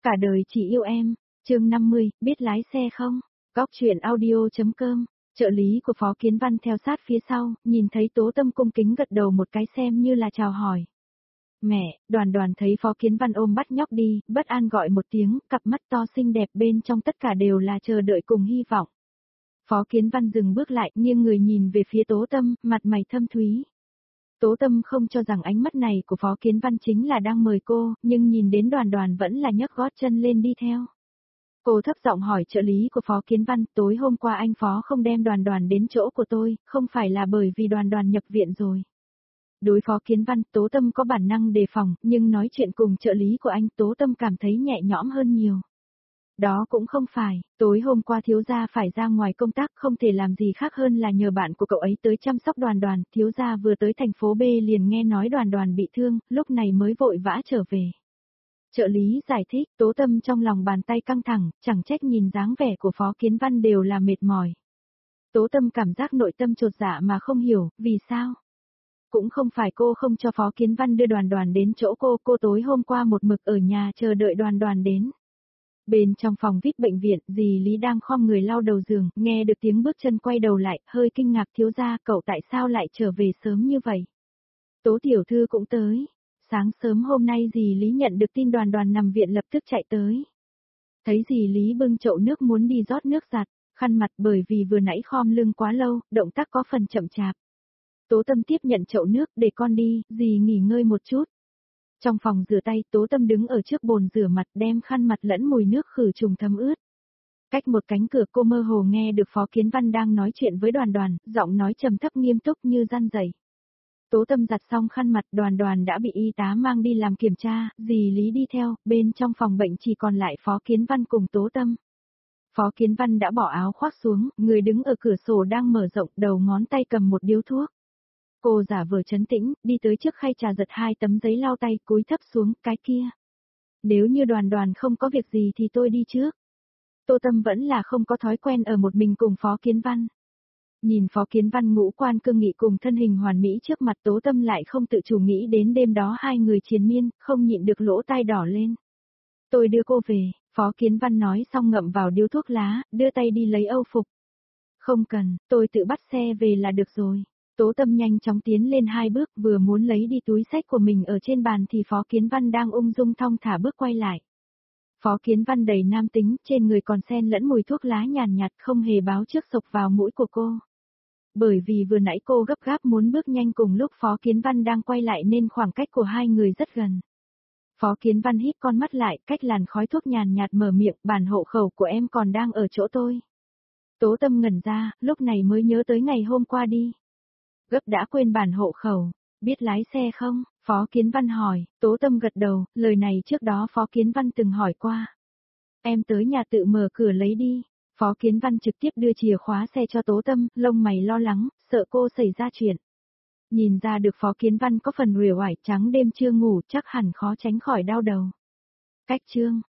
Cả đời chỉ yêu em. Chương 50, biết lái xe không? Cóc truyện audio.com. Trợ lý của Phó Kiến Văn theo sát phía sau, nhìn thấy Tố Tâm cung kính gật đầu một cái xem như là chào hỏi. Mẹ, Đoàn Đoàn thấy Phó Kiến Văn ôm bắt nhóc đi, bất an gọi một tiếng, cặp mắt to xinh đẹp bên trong tất cả đều là chờ đợi cùng hy vọng. Phó Kiến Văn dừng bước lại, nghiêng người nhìn về phía Tố Tâm, mặt mày thâm thúy. Tố Tâm không cho rằng ánh mắt này của Phó Kiến Văn chính là đang mời cô, nhưng nhìn đến Đoàn Đoàn vẫn là nhấc gót chân lên đi theo. Cô thấp giọng hỏi trợ lý của Phó Kiến Văn, tối hôm qua anh Phó không đem Đoàn Đoàn đến chỗ của tôi, không phải là bởi vì Đoàn Đoàn nhập viện rồi. Đối Phó Kiến Văn, Tố Tâm có bản năng đề phòng, nhưng nói chuyện cùng trợ lý của anh, Tố Tâm cảm thấy nhẹ nhõm hơn nhiều. Đó cũng không phải, tối hôm qua thiếu gia phải ra ngoài công tác, không thể làm gì khác hơn là nhờ bạn của cậu ấy tới chăm sóc Đoàn Đoàn, thiếu gia vừa tới thành phố B liền nghe nói Đoàn Đoàn bị thương, lúc này mới vội vã trở về. Trợ lý giải thích, Tố Tâm trong lòng bàn tay căng thẳng, chẳng trách nhìn dáng vẻ của Phó Kiến Văn đều là mệt mỏi. Tố Tâm cảm giác nội tâm chột dạ mà không hiểu, vì sao? Cũng không phải cô không cho Phó Kiến Văn đưa Đoàn Đoàn đến chỗ cô tối hôm qua một mực ở nhà chờ đợi Đoàn Đoàn đến. Bên trong phòng VIP bệnh viện, dì Lý đang khom người lau đầu giường, nghe được tiếng bước chân quay đầu lại, hơi kinh ngạc thiếu gia, cậu tại sao lại trở về sớm như vậy? Tố tiểu thư cũng tới. Sáng sớm hôm nay dì Lý nhận được tin Đoàn Đoàn nằm viện lập tức chạy tới. Thấy dì Lý bưng chậu nước muốn đi rót nước giặt, khăn mặt bởi vì vừa nãy khom lưng quá lâu, động tác có phần chậm chạp. Tố Tâm tiếp nhận chậu nước, để con đi, dì nghỉ ngơi một chút. Trong phòng rửa tay, Tố Tâm đứng ở trước bồn rửa mặt đem khăn mặt lẫn mùi nước khử trùng thấm ướt. Cách một cánh cửa cô mơ hồ nghe được Phó Kiến Văn đang nói chuyện với Đoàn Đoàn, giọng nói trầm thấp nghiêm túc như răn dày. Tố Tâm giặt xong khăn mặt, Đoàn Đoàn đã bị y tá mang đi làm kiểm tra, dì Lý đi theo, bên trong phòng bệnh chỉ còn lại Phó Kiến Văn cùng Tố Tâm. Phó Kiến Văn đã bỏ áo khoác xuống, người đứng ở cửa sổ đang mở rộng, đầu ngón tay cầm một điếu thuốc. Cô giả vờ trấn tĩnh, đi tới trước khay trà giật 2 tấm giấy lau tay, cúi thấp xuống, cái kia. Nếu như Đoàn Đoàn không có việc gì thì tôi đi trước. Tố Tâm vẫn là không có thói quen ở một mình cùng Phó Kiến Văn. Nhìn Phó Kiến Văn ngũ quan cương nghị cùng thân hình hoàn mỹ trước mặt, Tố Tâm lại không tự chủ nghĩ đến đêm đó hai người triền miên, không nhịn được lỗ tai đỏ lên. Tôi đưa cô về, Phó Kiến Văn nói xong ngậm vào điếu thuốc lá, đưa tay đi lấy âu phục. Không cần, tôi tự bắt xe về là được rồi. Tố Tâm nhanh chóng tiến lên 2 bước, vừa muốn lấy đi túi xách của mình ở trên bàn thì Phó Kiến Văn đang ung dung thong thả bước quay lại. Phó Kiến Văn đầy nam tính, trên người còn xen lẫn mùi thuốc lá nhàn nhạt không hề báo trước sộc vào mũi của cô. Bởi vì vừa nãy cô gấp gáp muốn bước nhanh cùng lúc Phó Kiến Văn đang quay lại nên khoảng cách của hai người rất gần. Phó Kiến Văn híp con mắt lại, cách làn khói thuốc nhàn nhạt mở miệng, bản hộ khẩu của em còn đang ở chỗ tôi. Tố Tâm ngẩn ra, lúc này mới nhớ tới ngày hôm qua đi. Gấp đã quên bản hộ khẩu, biết lái xe không? Phó Kiến Văn hỏi, Tố Tâm gật đầu, lời này trước đó Phó Kiến Văn từng hỏi qua. Em tới nhà tự mở cửa lấy đi. Phó Kiến Văn trực tiếp đưa chìa khóa xe cho Tố Tâm, lông mày lo lắng, sợ cô xảy ra chuyện. Nhìn ra được Phó Kiến Văn có phần uể oải, trắng đêm chưa ngủ, chắc hẳn khó tránh khỏi đau đầu. Cách chương